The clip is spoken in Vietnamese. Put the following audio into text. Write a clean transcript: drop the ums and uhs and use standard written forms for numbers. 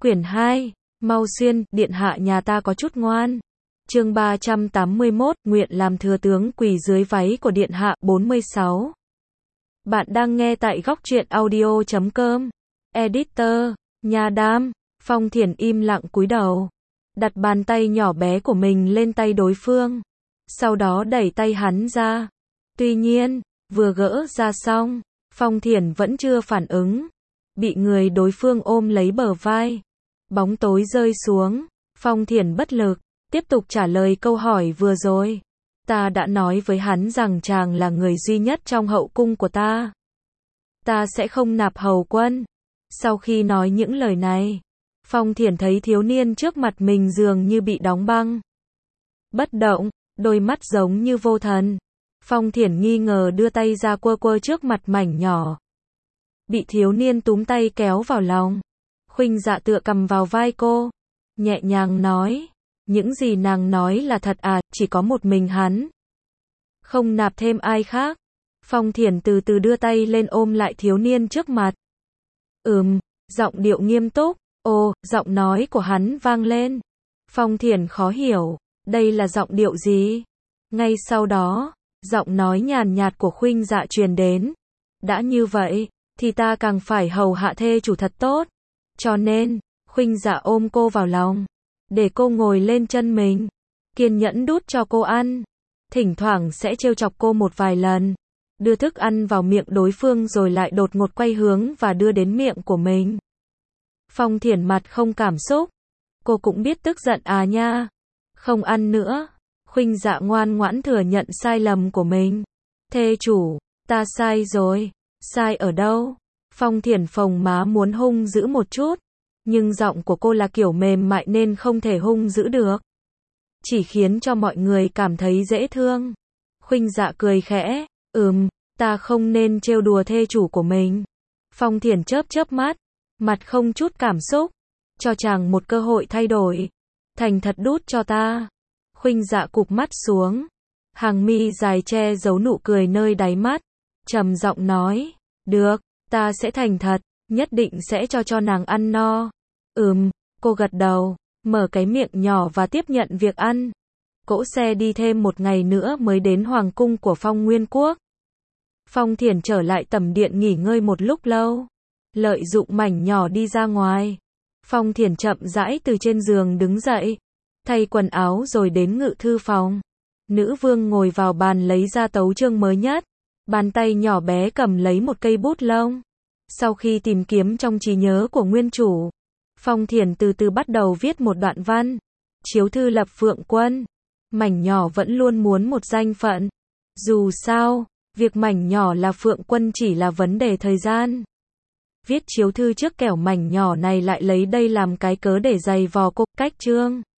Quyển 2, Mau Xuyên, điện hạ nhà ta có chút ngoan. Chương 381, nguyện làm thừa tướng quỳ dưới váy của điện hạ. 46. Bạn đang nghe tại góc truyện audio.com. Editor, Nha Đam. Phong Thiển im lặng cúi đầu, đặt bàn tay nhỏ bé của mình lên tay đối phương, sau đó đẩy tay hắn ra. Tuy nhiên, vừa gỡ ra xong, Phong Thiển vẫn chưa phản ứng, bị người đối phương ôm lấy bờ vai. Bóng tối rơi xuống, Phong Thiển bất lực, tiếp tục trả lời câu hỏi vừa rồi. Ta đã nói với hắn rằng chàng là người duy nhất trong hậu cung của ta. Ta sẽ không nạp hầu quân. Sau khi nói những lời này, Phong Thiển thấy thiếu niên trước mặt mình dường như bị đóng băng. Bất động, đôi mắt giống như vô thần. Phong Thiển nghi ngờ đưa tay ra quơ quơ trước mặt mảnh nhỏ. Bị thiếu niên túm tay kéo vào lòng. Khuynh Dạ tựa cầm vào vai cô, nhẹ nhàng nói, những gì nàng nói là thật à, chỉ có một mình hắn, không nạp thêm ai khác. Phong Thiển từ từ đưa tay lên ôm lại thiếu niên trước mặt. Giọng điệu nghiêm túc. Ồ, giọng nói của hắn vang lên. Phong Thiển khó hiểu, đây là giọng điệu gì? Ngay sau đó, giọng nói nhàn nhạt của Khuynh Dạ truyền đến. Đã như vậy, thì ta càng phải hầu hạ thê chủ thật tốt. Cho nên, Khuynh Dạ ôm cô vào lòng, để cô ngồi lên chân mình, kiên nhẫn đút cho cô ăn. Thỉnh thoảng sẽ trêu chọc cô một vài lần, đưa thức ăn vào miệng đối phương rồi lại đột ngột quay hướng và đưa đến miệng của mình. Phong Thiển mặt không cảm xúc. Cô cũng biết tức giận à nha. Không ăn nữa. Khuynh Dạ ngoan ngoãn thừa nhận sai lầm của mình. Thê chủ, ta sai rồi. Sai ở đâu? Phong Thiển phồng má muốn hung dữ một chút, nhưng giọng của cô là kiểu mềm mại nên không thể hung dữ được, chỉ khiến cho mọi người cảm thấy dễ thương. Khuynh Dạ cười khẽ, ta không nên trêu đùa thê chủ của mình. Phong Thiển chớp chớp mắt, mặt không chút cảm xúc, cho chàng một cơ hội thay đổi. Thành thật đút cho ta. Khuynh Dạ cụp mắt xuống, hàng mi dài che giấu nụ cười nơi đáy mắt, trầm giọng nói, được, ta sẽ thành thật, nhất định sẽ cho nàng ăn no. Cô gật đầu, mở cái miệng nhỏ và tiếp nhận việc ăn. Cỗ xe đi thêm một ngày nữa mới đến hoàng cung của Phong Nguyên Quốc. Phong Thiển trở lại tẩm điện nghỉ ngơi một lúc lâu, lợi dụng mảnh nhỏ đi ra ngoài. Phong Thiển chậm rãi từ trên giường đứng dậy, thay quần áo rồi đến ngự thư phòng. Nữ vương ngồi vào bàn lấy ra tấu chương mới nhất, bàn tay nhỏ bé cầm lấy một cây bút lông. Sau khi tìm kiếm trong trí nhớ của nguyên chủ, Phong Thiển từ từ bắt đầu viết một đoạn văn. Chiếu thư lập Phượng Quân. Mảnh nhỏ vẫn luôn muốn một danh phận. Dù sao, việc mảnh nhỏ là Phượng Quân chỉ là vấn đề thời gian. Viết chiếu thư trước kẻo mảnh nhỏ này lại lấy đây làm cái cớ để giày vò cô. Cách chương